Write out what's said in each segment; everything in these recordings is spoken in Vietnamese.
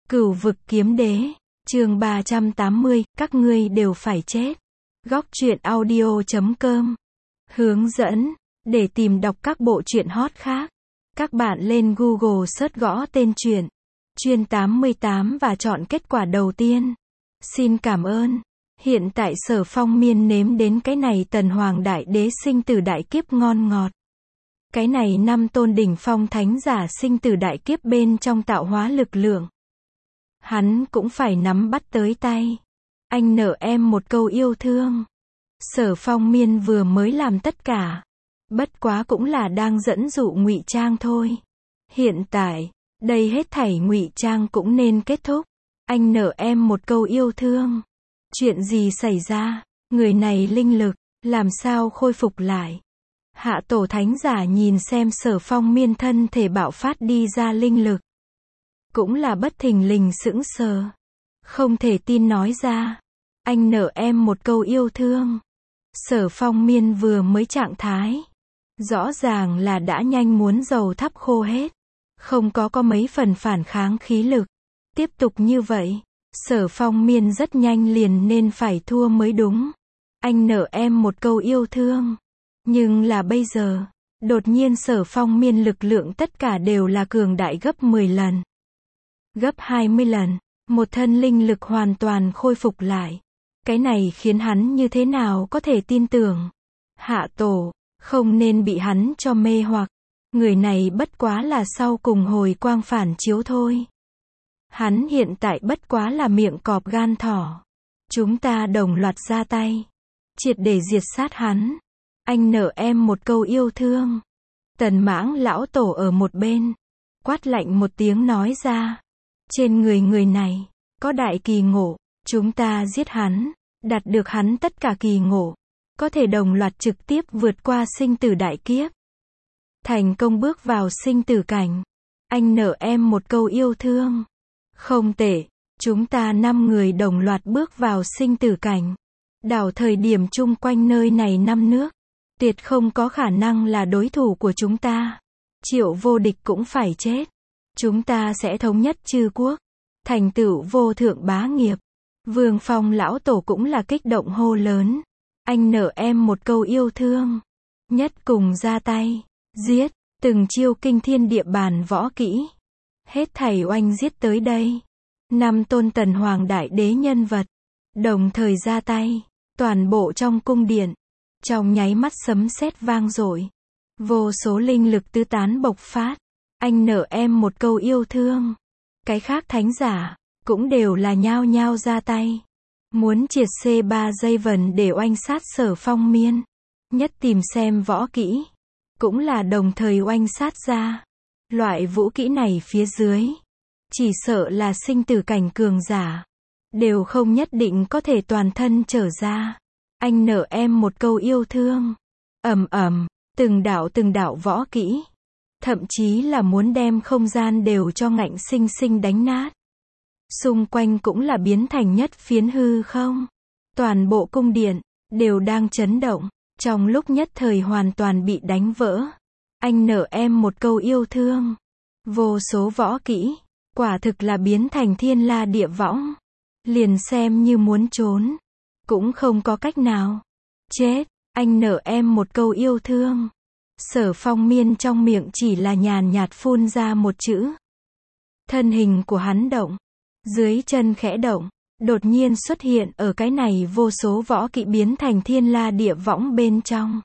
Cửu vực kiếm đế, chương 380, các ngươi đều phải chết. Góc truyện audio.com. Hướng dẫn, để tìm đọc các bộ truyện hot khác. Các bạn lên Google search gõ tên truyện, Chuyên 88 và chọn kết quả đầu tiên. Xin cảm ơn. Hiện tại Sở Phong miên nếm đến cái này Tần Hoàng Đại Đế sinh tử đại kiếp ngon ngọt. Cái này 5 tôn đỉnh phong thánh giả sinh tử đại kiếp bên trong tạo hóa lực lượng. Hắn cũng phải nắm bắt tới tay. Anh nợ em một câu yêu thương. Sở Phong miên vừa mới làm tất cả. Bất quá cũng là đang dẫn dụ ngụy trang thôi. Hiện tại, đây hết thảy ngụy trang cũng nên kết thúc. Anh nợ em một câu yêu thương. Chuyện gì xảy ra? Người này linh lực, làm sao khôi phục lại? Hạ tổ thánh giả nhìn xem Sở Phong miên thân thể bạo phát đi ra linh lực. Cũng là bất thình lình sững sờ. Không thể tin nói ra. Anh nợ em một câu yêu thương. Sở Phong miên vừa mới trạng thái. Rõ ràng là đã nhanh muốn dầu thắp khô hết. Không có mấy phần phản kháng khí lực. Tiếp tục như vậy, Sở Phong miên rất nhanh liền nên phải thua mới đúng. Anh nợ em một câu yêu thương. Nhưng là bây giờ, đột nhiên Sở Phong miên lực lượng tất cả đều là cường đại gấp 10 lần. Gấp 20 lần, một thân linh lực hoàn toàn khôi phục lại. Cái này khiến hắn như thế nào có thể tin tưởng. Hạ tổ, không nên bị hắn cho mê hoặc. Người này bất quá là sau cùng hồi quang phản chiếu thôi. Hắn hiện tại bất quá là miệng cọp gan thỏ. Chúng ta đồng loạt ra tay. Triệt để diệt sát hắn. Anh nợ em một câu yêu thương. Tần Mãng lão tổ ở một bên. Quát lạnh một tiếng nói ra. Trên người này, có đại kỳ ngộ. Chúng ta giết hắn. Đạt được hắn tất cả kỳ ngộ. Có thể đồng loạt trực tiếp vượt qua sinh tử đại kiếp. Thành công bước vào sinh tử cảnh. Anh nợ em một câu yêu thương. Không tệ. Chúng ta 5 người đồng loạt bước vào sinh tử cảnh. Đảo thời điểm chung quanh nơi này 5 nước. Tuyệt không có khả năng là đối thủ của chúng ta. Triệu vô địch cũng phải chết. Chúng ta sẽ thống nhất chư quốc. Thành tựu vô thượng bá nghiệp. Vương Phong lão tổ cũng là kích động hô lớn. Anh nợ em một câu yêu thương. Nhất cùng ra tay. Giết. Từng chiêu kinh thiên địa bàn võ kỹ. Hết thảy oanh giết tới đây. 5 tôn Tần Hoàng Đại Đế nhân vật. Đồng thời ra tay. Toàn bộ trong cung điện. Trong nháy mắt sấm sét vang dội. Vô số linh lực tứ tán bộc phát. Anh nợ em một câu yêu thương. Cái khác thánh giả, cũng đều là nhao nhao ra tay. Muốn triệt C3 dây vần để oanh sát Sở Phong miên. Nhất tìm xem võ kỹ. Cũng là đồng thời oanh sát ra. Loại vũ kỹ này phía dưới. Chỉ sợ là sinh tử cảnh cường giả. Đều không nhất định có thể toàn thân trở ra. Anh nợ em một câu yêu thương. Ầm ầm, từng đạo võ kỹ. Thậm chí là muốn đem không gian đều cho ngạnh sinh sinh đánh nát. Xung quanh cũng là biến thành nhất phiến hư không. Toàn bộ cung điện, đều đang chấn động. Trong lúc nhất thời hoàn toàn bị đánh vỡ. Anh nợ em một câu yêu thương. Vô số võ kỹ, quả thực là biến thành thiên la địa võng. Liền xem như muốn trốn. Cũng không có cách nào. Chết, anh nợ em một câu yêu thương. Sở Phong miên trong miệng chỉ là nhàn nhạt phun ra một chữ. Thân hình của hắn động. Dưới chân khẽ động. Đột nhiên xuất hiện ở cái này vô số võ kỹ biến thành thiên la địa võng bên trong.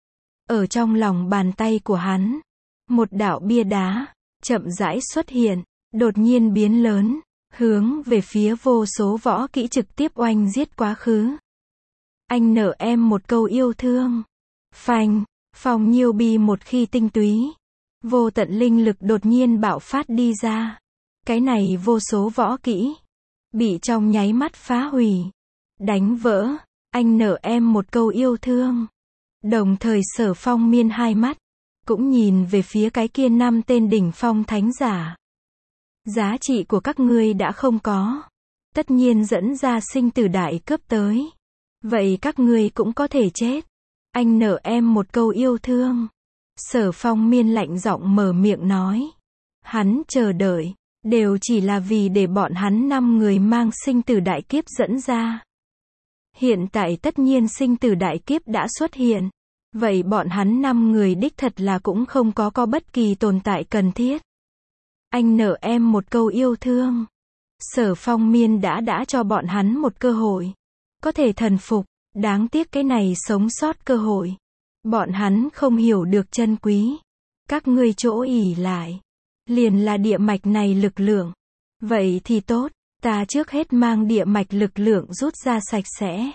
Ở trong lòng bàn tay của hắn. Một đạo bia đá. Chậm rãi xuất hiện. Đột nhiên biến lớn. Hướng về phía vô số võ kỹ trực tiếp oanh giết quá khứ. Anh nợ em một câu yêu thương. Phanh. Phong nhiêu bi một khi tinh túy. Vô tận linh lực đột nhiên bạo phát đi ra. Cái này vô số võ kỹ. Bị trong nháy mắt phá hủy. Đánh vỡ. Anh nợ em một câu yêu thương. Đồng thời Sở Phong miên hai mắt. Cũng nhìn về phía cái kia 5 tên đỉnh phong thánh giả. Giá trị của các ngươi đã không có. Tất nhiên dẫn ra sinh tử đại cướp tới. Vậy các ngươi cũng có thể chết. Anh nợ em một câu yêu thương. Sở Phong miên lạnh giọng mở miệng nói. Hắn chờ đợi. đều chỉ là vì để bọn hắn 5 người mang sinh tử đại kiếp dẫn ra. Hiện tại tất nhiên sinh tử đại kiếp đã xuất hiện. Vậy bọn hắn 5 người đích thật là cũng không có bất kỳ tồn tại cần thiết. Anh nợ em một câu yêu thương. Sở Phong Miên đã cho bọn hắn một cơ hội. Có thể thần phục, đáng tiếc cái này sống sót cơ hội. Bọn hắn không hiểu được chân quý. Các ngươi chỗ ỷ lại. Liền là địa mạch này lực lượng. Vậy thì tốt, ta trước hết mang địa mạch lực lượng rút ra sạch sẽ.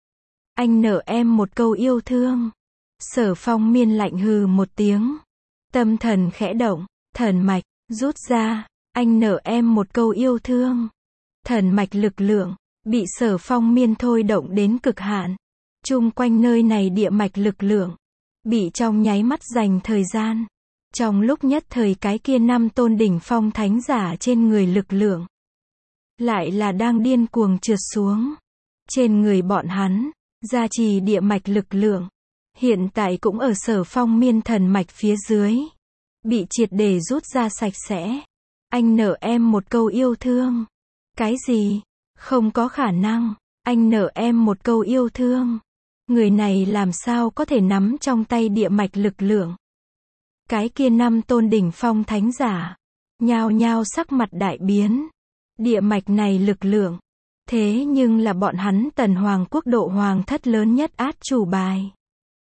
Anh nợ em một câu yêu thương. Sở Phong Miên lạnh hừ một tiếng. Tâm thần khẽ động, thần mạch, rút ra, anh nợ em một câu yêu thương. Thần mạch lực lượng, bị Sở Phong Miên thôi động đến cực hạn. Chung quanh nơi này địa mạch lực lượng, bị trong nháy mắt dành thời gian. Trong lúc nhất thời cái kia 5 tôn đỉnh phong thánh giả trên người lực lượng. Lại là đang điên cuồng trượt xuống. Trên người bọn hắn, gia trì địa mạch lực lượng. Hiện tại cũng ở Sở Phong Miên thần mạch phía dưới. Bị triệt để rút ra sạch sẽ. Anh nợ em một câu yêu thương. Cái gì? Không có khả năng. Anh nợ em một câu yêu thương. Người này làm sao có thể nắm trong tay địa mạch lực lượng. Cái kia 5 tôn đỉnh phong thánh giả. Nhao nhao sắc mặt đại biến. Địa mạch này lực lượng. Thế nhưng là bọn hắn Tần Hoàng quốc độ hoàng thất lớn nhất át chủ bài.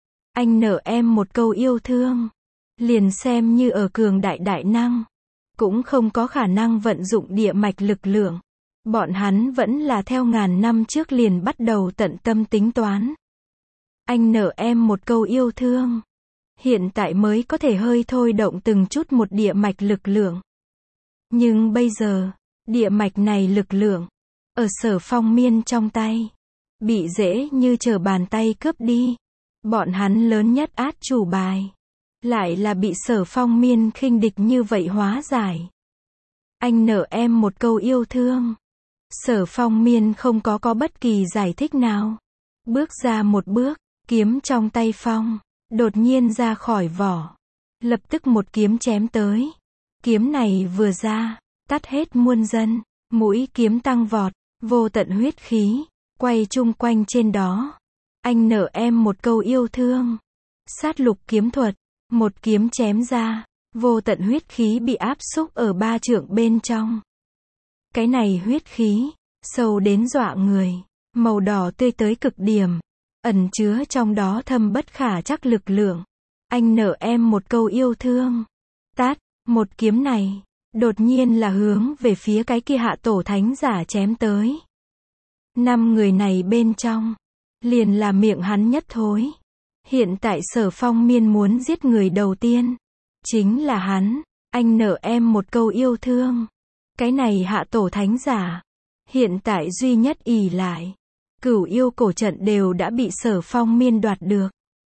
Anh nợ em một câu yêu thương. Liền xem như ở cường đại năng. Cũng không có khả năng vận dụng địa mạch lực lượng. Bọn hắn vẫn là theo ngàn năm trước liền bắt đầu tận tâm tính toán. Anh nợ em một câu yêu thương. Hiện tại mới có thể hơi thôi động từng chút một địa mạch lực lượng. Nhưng bây giờ, địa mạch này lực lượng, ở Sở Phong Miên trong tay, bị dễ như trở bàn tay cướp đi. Bọn hắn lớn nhất át chủ bài, lại là bị Sở Phong Miên khinh địch như vậy hóa giải. Anh nợ em một câu yêu thương. Sở Phong Miên không có bất kỳ giải thích nào. Bước ra một bước, kiếm trong tay phong, đột nhiên ra khỏi vỏ. Lập tức một kiếm chém tới. Kiếm này vừa ra, tắt hết muôn dân. Mũi kiếm tăng vọt, vô tận huyết khí, quay chung quanh trên đó. Anh nợ em một câu yêu thương. Sát lục kiếm thuật, một kiếm chém ra, vô tận huyết khí bị áp xúc ở 3 trượng bên trong. Cái này huyết khí, sâu đến dọa người, màu đỏ tươi tới cực điểm, ẩn chứa trong đó thâm bất khả trắc lực lượng. Anh nợ em một câu yêu thương. Tát, một kiếm này, đột nhiên là hướng về phía cái kia hạ tổ thánh giả chém tới. 5 người này bên trong, liền là miệng hắn nhất thối. Hiện tại Sở Phong Miên muốn giết người đầu tiên, chính là hắn. Anh nợ em một câu yêu thương. Cái này hạ tổ thánh giả, hiện tại duy nhất ỷ lại. Cửu yêu cổ trận đều đã bị Sở Phong Miên đoạt được.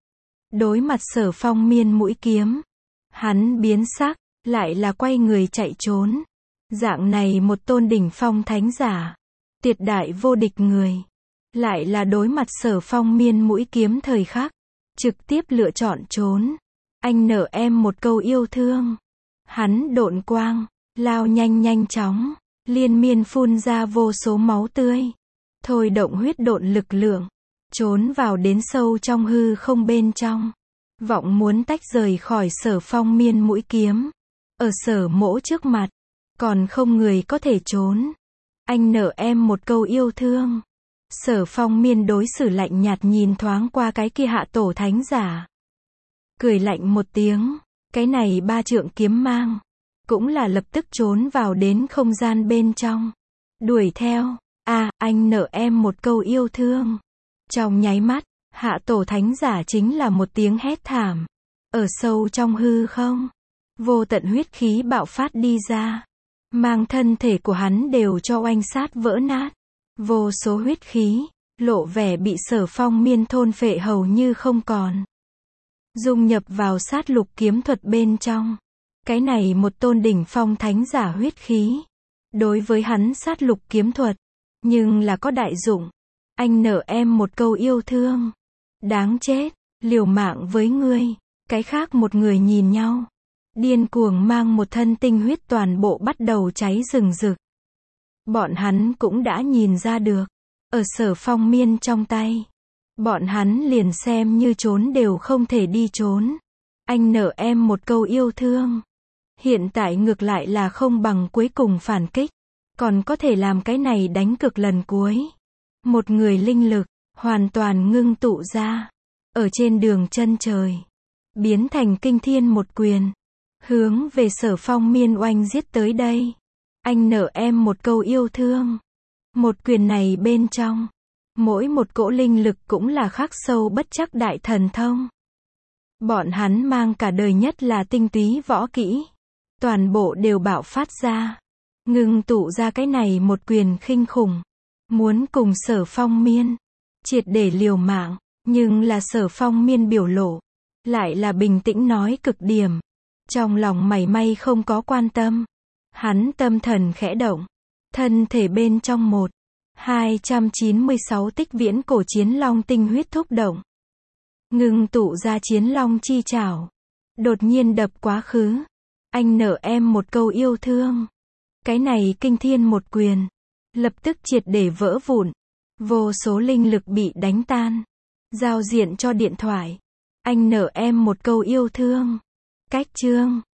Đối mặt Sở Phong Miên mũi kiếm, hắn biến sắc, lại là quay người chạy trốn. Dạng này một tôn đỉnh phong thánh giả, tuyệt đại vô địch người, lại là đối mặt Sở Phong Miên mũi kiếm thời khắc, trực tiếp lựa chọn trốn. Anh nợ em một câu yêu thương. Hắn độn quang, lao nhanh chóng, liên miên phun ra vô số máu tươi. Thôi động huyết độn lực lượng, trốn vào đến sâu trong hư không bên trong. Vọng muốn tách rời khỏi Sở Phong Miên mũi kiếm. Ở Sở Mỗ trước mặt, còn không người có thể trốn. Anh nợ em một câu yêu thương. Sở Phong Miên đối xử lạnh nhạt nhìn thoáng qua cái kia hạ tổ thánh giả. Cười lạnh một tiếng, cái này 3 trượng kiếm mang, cũng là lập tức trốn vào đến không gian bên trong. Đuổi theo, anh nợ em một câu yêu thương. Trong nháy mắt, hạ tổ thánh giả chính là một tiếng hét thảm. Ở sâu trong hư không, vô tận huyết khí bạo phát đi ra. Mang thân thể của hắn đều cho oanh sát vỡ nát. Vô số huyết khí, lộ vẻ bị Sở Phong Miên thôn phệ hầu như không còn. Dung nhập vào sát lục kiếm thuật bên trong. Cái này một tôn đỉnh phong thánh giả huyết khí. Đối với hắn sát lục kiếm thuật, nhưng là có đại dụng. Anh nợ em một câu yêu thương. Đáng chết, liều mạng với ngươi. Cái khác một người nhìn nhau, điên cuồng mang một thân tinh huyết toàn bộ bắt đầu cháy rừng rực. Bọn hắn cũng đã nhìn ra được, ở Sở Phong Miên trong tay, bọn hắn liền xem như trốn đều không thể đi trốn. Anh nợ em một câu yêu thương. Hiện tại ngược lại là không bằng cuối cùng phản kích, còn có thể làm cái này đánh cực lần cuối. Một người linh lực, hoàn toàn ngưng tụ ra, ở trên đường chân trời, biến thành kinh thiên một quyền, hướng về Sở Phong Miên oanh giết tới đây. Anh nợ em một câu yêu thương. Một quyền này bên trong, mỗi một cỗ linh lực cũng là khắc sâu bất trắc đại thần thông. Bọn hắn mang cả đời nhất là tinh túy võ kỹ, toàn bộ đều bạo phát ra, ngưng tụ ra cái này một quyền khinh khủng, muốn cùng Sở Phong Miên triệt để liều mạng, nhưng là Sở Phong Miên biểu lộ lại là bình tĩnh nói cực điểm, trong lòng mảy may không có quan tâm. Hắn tâm thần khẽ động, thân thể bên trong 296 tích viễn cổ chiến long tinh huyết thúc động, ngưng tụ ra chiến long chi trảo, đột nhiên đập quá khứ. Anh nợ em một câu yêu thương. Cái này kinh thiên một quyền, lập tức triệt để vỡ vụn, vô số linh lực bị đánh tan. Giao diện cho điện thoại. Anh nợ em một câu yêu thương. Cách chương